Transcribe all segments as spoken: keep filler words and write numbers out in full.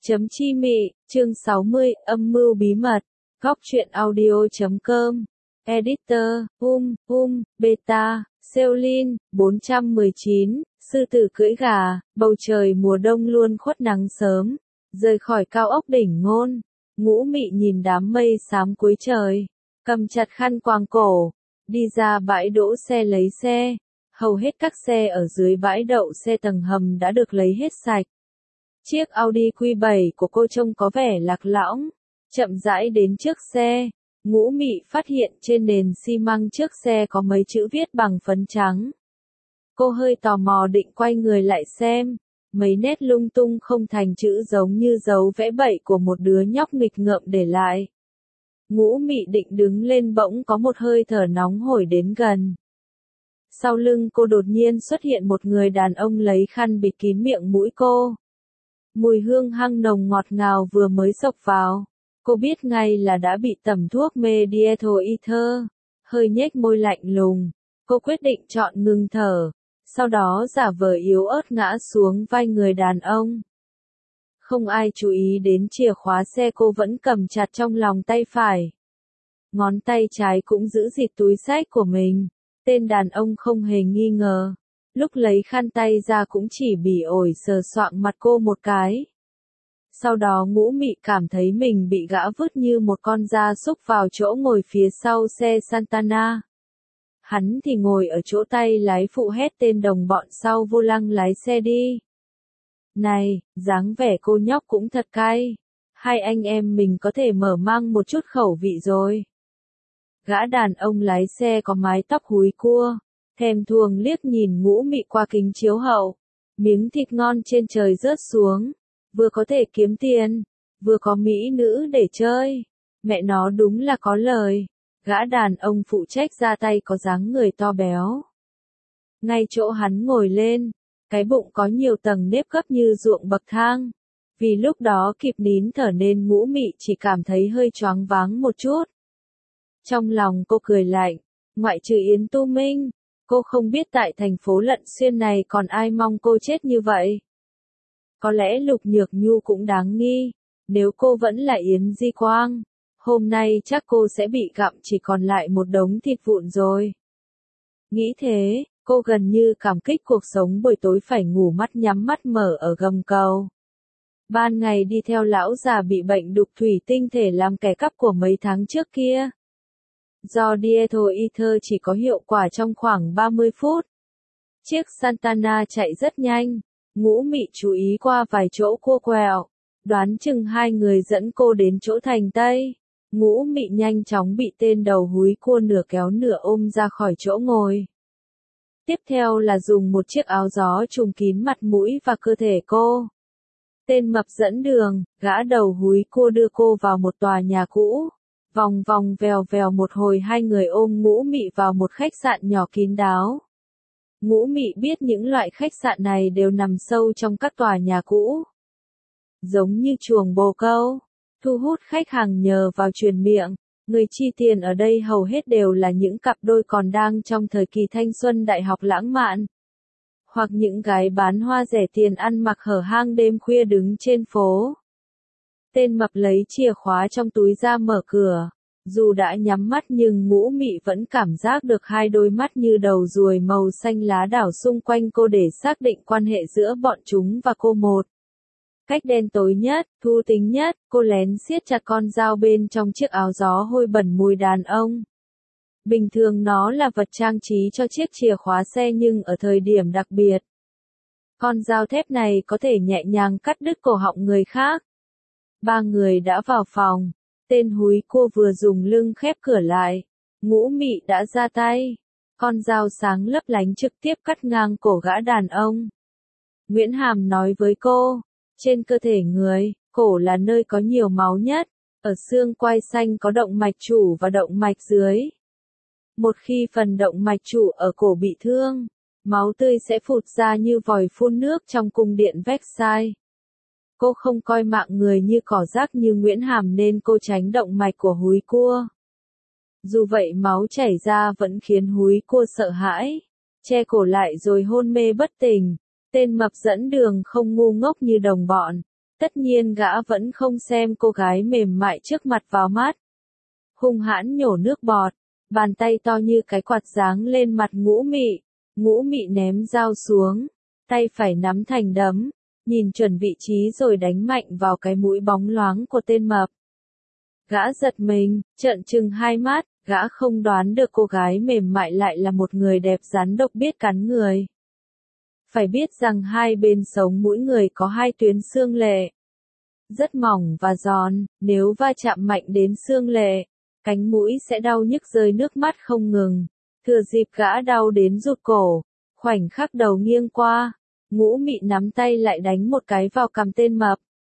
Chấm chi mị, chương sáu mươi, âm mưu bí mật, góc truyện audio chấm com, editor, hum, hum, beta, Seolin, bốn trăm mười chín, sư tử cưỡi gà, bầu trời mùa đông luôn khuất nắng sớm, rời khỏi cao ốc đỉnh Ngôn, Ngũ Mị nhìn đám mây xám cuối trời, cầm chặt khăn quàng cổ, đi ra bãi đỗ xe lấy xe, hầu hết các xe ở dưới bãi đậu xe tầng hầm đã được lấy hết sạch. Chiếc Audi Q bảy của cô trông có vẻ lạc lõng, chậm rãi đến trước xe, Ngũ Mị phát hiện trên nền xi măng trước xe có mấy chữ viết bằng phấn trắng. Cô hơi tò mò định quay người lại xem, mấy nét lung tung không thành chữ giống như dấu vẽ bậy của một đứa nhóc nghịch ngợm để lại. Ngũ Mị định đứng lên bỗng có một hơi thở nóng hổi đến gần. Sau lưng cô đột nhiên xuất hiện một người đàn ông lấy khăn bịt kín miệng mũi cô. Mùi hương hăng nồng ngọt ngào vừa mới xộc vào, cô biết ngay là đã bị tẩm thuốc mê diethyl ether, hơi nhếch môi lạnh lùng, cô quyết định chọn ngừng thở, sau đó giả vờ yếu ớt ngã xuống vai người đàn ông. Không ai chú ý đến chìa khóa xe cô vẫn cầm chặt trong lòng tay phải. Ngón tay trái cũng giữ chặt túi xách của mình, tên đàn ông không hề nghi ngờ. Lúc lấy khăn tay ra cũng chỉ bỉ ổi sờ soạng mặt cô một cái. Sau đó Ngũ Mị cảm thấy mình bị gã vứt như một con gia súc vào chỗ ngồi phía sau xe Santana. Hắn thì ngồi ở chỗ tay lái phụ hét tên đồng bọn sau vô lăng lái xe đi. Này, dáng vẻ cô nhóc cũng thật cay. Hai anh em mình có thể mở mang một chút khẩu vị rồi. Gã đàn ông lái xe có mái tóc húi cua. Thèm thuồng liếc nhìn Ngũ Mị qua kính chiếu hậu, miếng thịt ngon trên trời rớt xuống, vừa có thể kiếm tiền, vừa có mỹ nữ để chơi, mẹ nó đúng là có lời. Gã đàn ông phụ trách ra tay có dáng người to béo. Ngay chỗ hắn ngồi lên, cái bụng có nhiều tầng nếp gấp như ruộng bậc thang, vì lúc đó kịp nín thở nên Ngũ Mị chỉ cảm thấy hơi choáng váng một chút. Trong lòng cô cười lạnh, ngoại trừ Yến Tu Minh, cô không biết tại thành phố Lận Xuyên này còn ai mong cô chết như vậy. Có lẽ Lục Nhược Nhu cũng đáng nghi, nếu cô vẫn là Yến Di Quang, hôm nay chắc cô sẽ bị gặm chỉ còn lại một đống thịt vụn rồi. Nghĩ thế, cô gần như cảm kích cuộc sống buổi tối phải ngủ mắt nhắm mắt mở ở gầm cầu. Ban ngày đi theo lão già bị bệnh đục thủy tinh thể làm kẻ cắp của mấy tháng trước kia. Do diethyl ether chỉ có hiệu quả trong khoảng ba mươi phút. Chiếc Santana chạy rất nhanh, Ngũ Mị chú ý qua vài chỗ cua quẹo, đoán chừng hai người dẫn cô đến chỗ thành Tây. Ngũ Mị nhanh chóng bị tên đầu húi cua nửa kéo nửa ôm ra khỏi chỗ ngồi. Tiếp theo là dùng một chiếc áo gió trùm kín mặt mũi và cơ thể cô. Tên mập dẫn đường, gã đầu húi cua đưa cô vào một tòa nhà cũ. Vòng vòng vèo vèo một hồi hai người ôm Ngũ Mị vào một khách sạn nhỏ kín đáo. Ngũ Mị biết những loại khách sạn này đều nằm sâu trong các tòa nhà cũ. Giống như chuồng bồ câu, thu hút khách hàng nhờ vào truyền miệng, người chi tiền ở đây hầu hết đều là những cặp đôi còn đang trong thời kỳ thanh xuân đại học lãng mạn. Hoặc những gái bán hoa rẻ tiền ăn mặc hở hang đêm khuya đứng trên phố. Tên mập lấy chìa khóa trong túi ra mở cửa, dù đã nhắm mắt nhưng Ngũ Mị vẫn cảm giác được hai đôi mắt như đầu ruồi màu xanh lá đảo xung quanh cô để xác định quan hệ giữa bọn chúng và cô một. Cách đen tối nhất, thu tính nhất, cô lén siết chặt con dao bên trong chiếc áo gió hôi bẩn mùi đàn ông. Bình thường nó là vật trang trí cho chiếc chìa khóa xe nhưng ở thời điểm đặc biệt, con dao thép này có thể nhẹ nhàng cắt đứt cổ họng người khác. Ba người đã vào phòng, tên húi cua vừa dùng lưng khép cửa lại, Ngũ Mị đã ra tay, con dao sáng lấp lánh trực tiếp cắt ngang cổ gã đàn ông. Nguyễn Hàm nói với cô, trên cơ thể người, cổ là nơi có nhiều máu nhất, ở xương quai xanh có động mạch chủ và động mạch dưới. Một khi phần động mạch chủ ở cổ bị thương, máu tươi sẽ phụt ra như vòi phun nước trong cung điện Versailles. Cô không coi mạng người như cỏ rác như Nguyễn Hàm nên cô tránh động mạch của húi cua. Dù vậy máu chảy ra vẫn khiến húi cua sợ hãi, che cổ lại rồi hôn mê bất tỉnh. Tên mập dẫn đường không ngu ngốc như đồng bọn, Tất nhiên gã vẫn không xem cô gái mềm mại trước mặt vào mắt. Hung hãn nhổ nước bọt, bàn tay to như cái quạt giáng lên mặt Ngũ Mị. Ngũ Mị ném dao xuống, tay phải nắm thành đấm, nhìn chuẩn vị trí rồi đánh mạnh vào cái mũi bóng loáng của tên mập. Gã giật mình, trợn trừng hai mắt, gã không đoán được cô gái mềm mại lại là một người đẹp rắn độc biết cắn người. Phải biết rằng hai bên sống mũi người có hai tuyến xương lệ. Rất mỏng và giòn, nếu va chạm mạnh đến xương lệ, cánh mũi sẽ đau nhức rơi nước mắt không ngừng. Thừa dịp gã đau đến rụt cổ, khoảnh khắc đầu nghiêng qua, Ngũ Mị nắm tay lại đánh một cái vào cằm tên mập.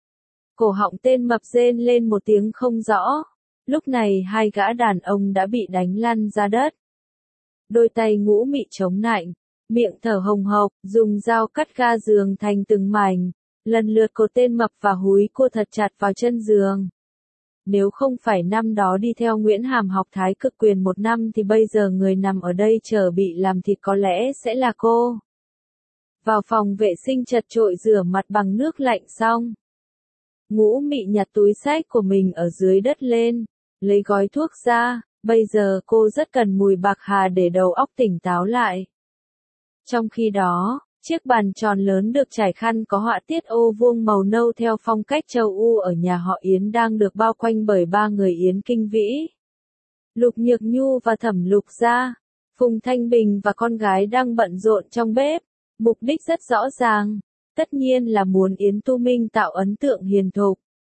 Cổ họng tên mập rên lên một tiếng không rõ. Lúc này hai gã đàn ông đã bị đánh lăn ra đất. Đôi tay Ngũ Mị chống nạnh, miệng thở hồng hộc, dùng dao cắt ga giường thành từng mảnh, lần lượt cột tên mập và húi cua thật chặt vào chân giường. Nếu không phải năm đó đi theo Nguyễn Hàm học thái cực quyền một năm thì bây giờ người nằm ở đây chờ bị làm thịt có lẽ sẽ là cô. Vào phòng vệ sinh chật chội rửa mặt bằng nước lạnh xong, Ngũ Mị nhặt túi xách của mình ở dưới đất lên, lấy gói thuốc ra, bây giờ cô rất cần mùi bạc hà để đầu óc tỉnh táo lại. Trong khi đó, chiếc bàn tròn lớn được trải khăn có họa tiết ô vuông màu nâu theo phong cách châu U ở nhà họ Yến đang được bao quanh bởi ba người Yến Kinh Vĩ. Lục Nhược Nhu và Thẩm Lục Gia, Phùng Thanh Bình và con gái đang bận rộn trong bếp, mục đích rất rõ ràng, tất nhiên là muốn Yến Tu Minh tạo ấn tượng hiền thục.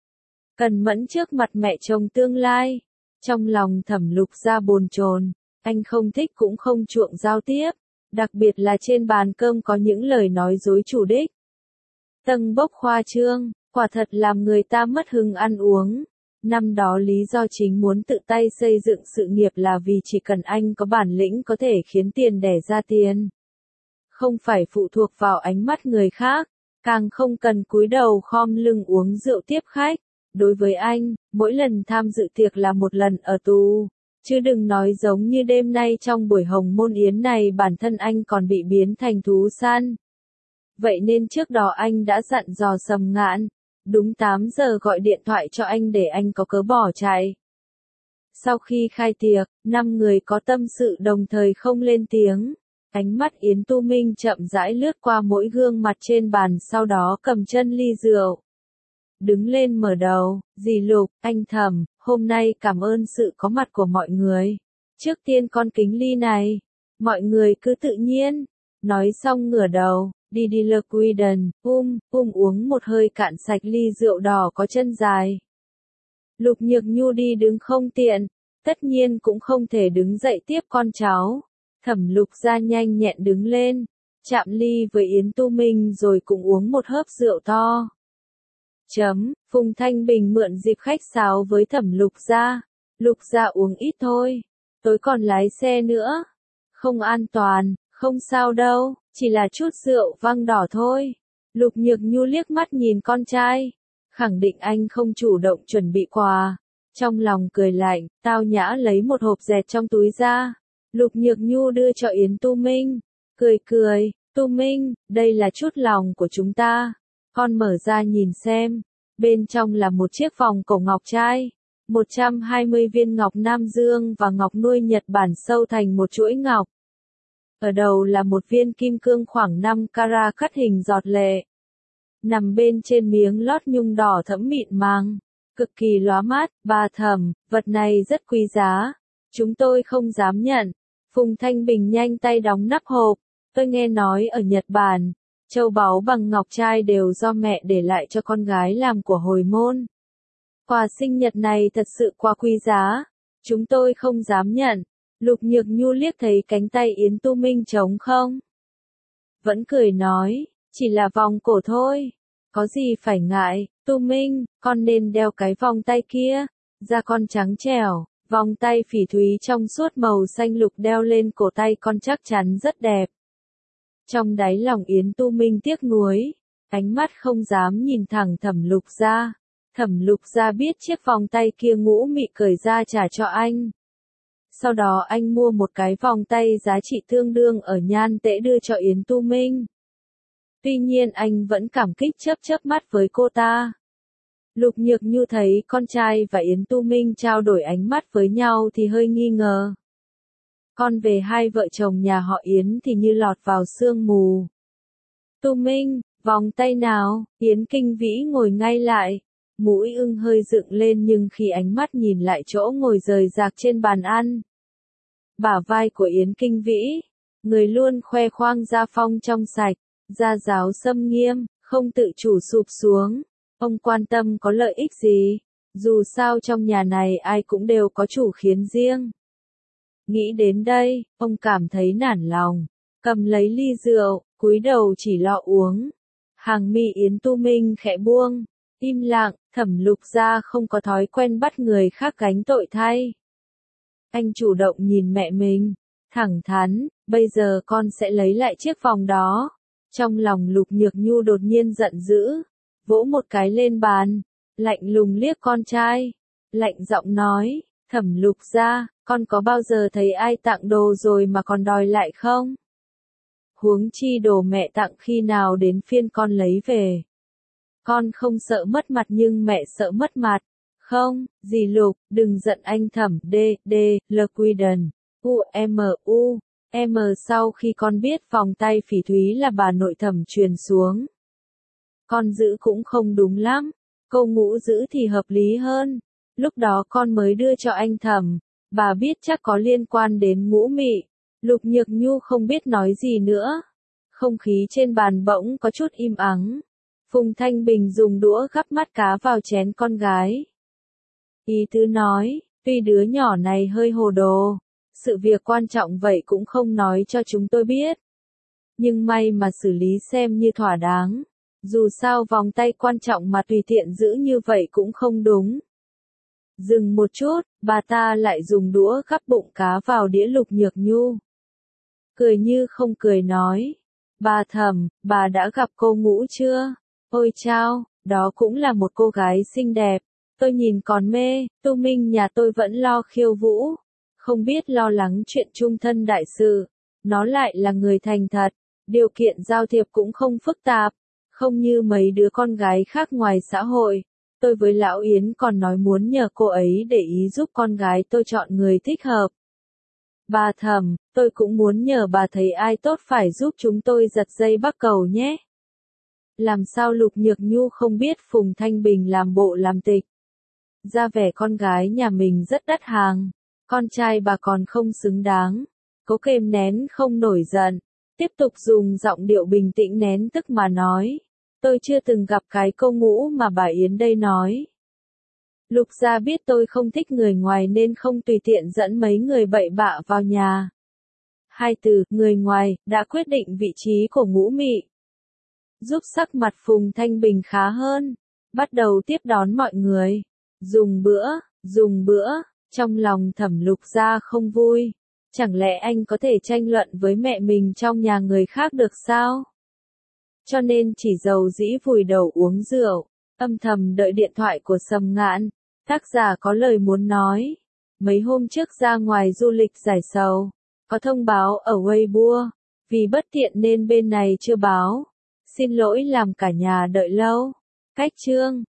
Cần mẫn trước mặt mẹ chồng tương lai, trong lòng Thẩm Lục Gia bồn chồn, anh không thích cũng không chuộng giao tiếp. Đặc biệt là trên bàn cơm có những lời nói dối chủ đích. Tâng bốc khoa trương, quả thật làm người ta mất hứng ăn uống. Năm đó lý do chính muốn tự tay xây dựng sự nghiệp là vì chỉ cần anh có bản lĩnh có thể khiến tiền đẻ ra tiền. Không phải phụ thuộc vào ánh mắt người khác, càng không cần cúi đầu khom lưng uống rượu tiếp khách. Đối với anh, mỗi lần tham dự tiệc là một lần ở tù. Chứ đừng nói giống như đêm nay trong buổi hồng môn yến này bản thân anh còn bị biến thành thú săn. Vậy nên trước đó anh đã dặn dò Sầm Ngạn, đúng tám giờ gọi điện thoại cho anh để anh có cớ bỏ chạy. Sau khi khai tiệc, năm người có tâm sự đồng thời không lên tiếng. Ánh mắt Yến Tu Minh chậm rãi lướt qua mỗi gương mặt trên bàn sau đó cầm chân ly rượu. Đứng lên mở đầu, dì Lục, anh Thẩm, hôm nay cảm ơn sự có mặt của mọi người. Trước tiên con kính ly này, mọi người cứ tự nhiên. Nói xong ngửa đầu, đi đi lơ quy đần, um, um uống một hơi cạn sạch ly rượu đỏ có chân dài. Lục Nhược Nhu đi đứng không tiện, tất nhiên cũng không thể đứng dậy tiếp con cháu. Thẩm Lục Gia nhanh nhẹn đứng lên, chạm ly với Yến Tu Minh rồi cũng uống một hớp rượu to. Chấm, Phùng Thanh Bình mượn dịp khách sáo với Thẩm Lục Gia. Lục Gia uống ít thôi, tối còn lái xe nữa. Không an toàn, không sao đâu, chỉ là chút rượu vang đỏ thôi. Lục Nhược Nhu liếc mắt nhìn con trai, khẳng định anh không chủ động chuẩn bị quà. Trong lòng cười lạnh, tao nhã lấy một hộp dẹt trong túi ra. Lục Nhược Nhu đưa cho Yến Tu Minh, cười cười, Tu Minh, đây là chút lòng của chúng ta. Con mở ra nhìn xem, bên trong là một chiếc vòng cổ ngọc trai, một trăm hai mươi viên ngọc Nam Dương và ngọc nuôi Nhật Bản sâu thành một chuỗi ngọc. Ở đầu là một viên kim cương khoảng năm carat cắt hình giọt lệ. Nằm bên trên miếng lót nhung đỏ thẫm mịn màng, cực kỳ lóa mắt. Bà Thẩm, vật này rất quý giá, chúng tôi không dám nhận. Phùng Thanh Bình nhanh tay đóng nắp hộp, tôi nghe nói ở Nhật Bản, châu báu bằng ngọc trai đều do mẹ để lại cho con gái làm của hồi môn. Quà sinh nhật này thật sự quá quý giá, chúng tôi không dám nhận. Lục Nhược Nhu liếc thấy cánh tay Yến Tu Minh trống không, vẫn cười nói, chỉ là vòng cổ thôi, có gì phải ngại. Tu Minh, con nên đeo cái vòng tay kia, da con trắng trẻo, vòng tay phỉ thúy trong suốt màu xanh lục đeo lên cổ tay con chắc chắn rất đẹp. Trong đáy lòng Yến Tu Minh tiếc nuối, ánh mắt không dám nhìn thẳng Thẩm Lục Gia. Thẩm Lục Gia biết chiếc vòng tay kia Ngũ Mị cởi ra trả cho anh. Sau đó anh mua một cái vòng tay giá trị tương đương ở Nhan Tễ đưa cho Yến Tu Minh. Tuy nhiên anh vẫn cảm kích chớp chớp mắt với cô ta. Lục Nhược Nhu thấy con trai và Yến Tu Minh trao đổi ánh mắt với nhau thì hơi nghi ngờ. Con về hai vợ chồng nhà họ Yến thì như lọt vào sương mù. Tu Minh, vòng tay nào, Yến Kinh Vĩ ngồi ngay lại. Mũi ưng hơi dựng lên nhưng khi ánh mắt nhìn lại chỗ ngồi rời rạc trên bàn ăn. Bả vai của Yến Kinh Vĩ, người luôn khoe khoang gia phong trong sạch, gia giáo xâm nghiêm, không tự chủ sụp xuống. Ông quan tâm có lợi ích gì? Dù sao trong nhà này ai cũng đều có chủ khiến riêng. Nghĩ đến đây, ông cảm thấy nản lòng, cầm lấy ly rượu, cúi đầu chỉ lo uống. Hàng mi Yến Tu Minh khẽ buông, im lặng, Thẩm Lục Gia không có thói quen bắt người khác gánh tội thay. Anh chủ động nhìn mẹ mình, thẳng thắn, bây giờ con sẽ lấy lại chiếc vòng đó. Trong lòng Lục Nhược Nhu đột nhiên giận dữ, vỗ một cái lên bàn, lạnh lùng liếc con trai, lạnh giọng nói, Thẩm Lục Gia, con có bao giờ thấy ai tặng đồ rồi mà còn đòi lại không? Huống chi đồ mẹ tặng khi nào đến phiên con lấy về. Con không sợ mất mặt nhưng mẹ sợ mất mặt. Không, dì Lục, đừng giận anh Thẩm. D, D, L, Quiden, U, M, U, M. Sau khi con biết vòng tay phỉ thúy là bà nội Thẩm truyền xuống, con giữ cũng không đúng lắm, câu ngũ giữ thì hợp lý hơn. Lúc đó con mới đưa cho anh Thẩm, bà biết chắc có liên quan đến Ngũ Mị. Lục Nhược Nhu không biết nói gì nữa. Không khí trên bàn bỗng có chút im ắng. Phùng Thanh Bình dùng đũa gắp mắt cá vào chén con gái. Ý tứ nói, tuy đứa nhỏ này hơi hồ đồ, sự việc quan trọng vậy cũng không nói cho chúng tôi biết. Nhưng may mà xử lý xem như thỏa đáng. Dù sao vòng tay quan trọng mà tùy tiện giữ như vậy cũng không đúng. Dừng một chút, bà ta lại dùng đũa gắp bụng cá vào đĩa Lục Nhược Nhu. Cười như không cười nói. Bà Thẩm, bà đã gặp cô Ngũ chưa? Ôi chao, đó cũng là một cô gái xinh đẹp. Tôi nhìn còn mê, Tu Minh nhà tôi vẫn lo khiêu vũ. Không biết lo lắng chuyện chung thân đại sự. Nó lại là người thành thật. Điều kiện giao thiệp cũng không phức tạp. Không như mấy đứa con gái khác ngoài xã hội. Tôi với Lão Yến còn nói muốn nhờ cô ấy để ý giúp con gái tôi chọn người thích hợp. Bà Thẩm, tôi cũng muốn nhờ bà thấy ai tốt phải giúp chúng tôi giật dây bắc cầu nhé. Làm sao Lục Nhược Nhu không biết Phùng Thanh Bình làm bộ làm tịch. Ra vẻ con gái nhà mình rất đắt hàng. Con trai bà còn không xứng đáng. Cố kềm nén không nổi giận. Tiếp tục dùng giọng điệu bình tĩnh nén tức mà nói. Tôi chưa từng gặp cái câu Ngũ mà bà Yến đây nói. Lục gia biết tôi không thích người ngoài nên không tùy tiện dẫn mấy người bậy bạ vào nhà. Hai từ, người ngoài, đã quyết định vị trí của Ngũ Mị. Giúp sắc mặt Phùng Thanh Bình khá hơn. Bắt đầu tiếp đón mọi người. Dùng bữa, dùng bữa, trong lòng Thẩm Lục gia không vui. Chẳng lẽ anh có thể tranh luận với mẹ mình trong nhà người khác được sao? Cho nên chỉ giàu dĩ vùi đầu uống rượu, âm thầm đợi điện thoại của Sầm Ngạn. Tác giả có lời muốn nói. Mấy hôm trước ra ngoài du lịch giải sầu, có thông báo ở Weibo, vì bất tiện nên bên này chưa báo. Xin lỗi làm cả nhà đợi lâu. Cách chương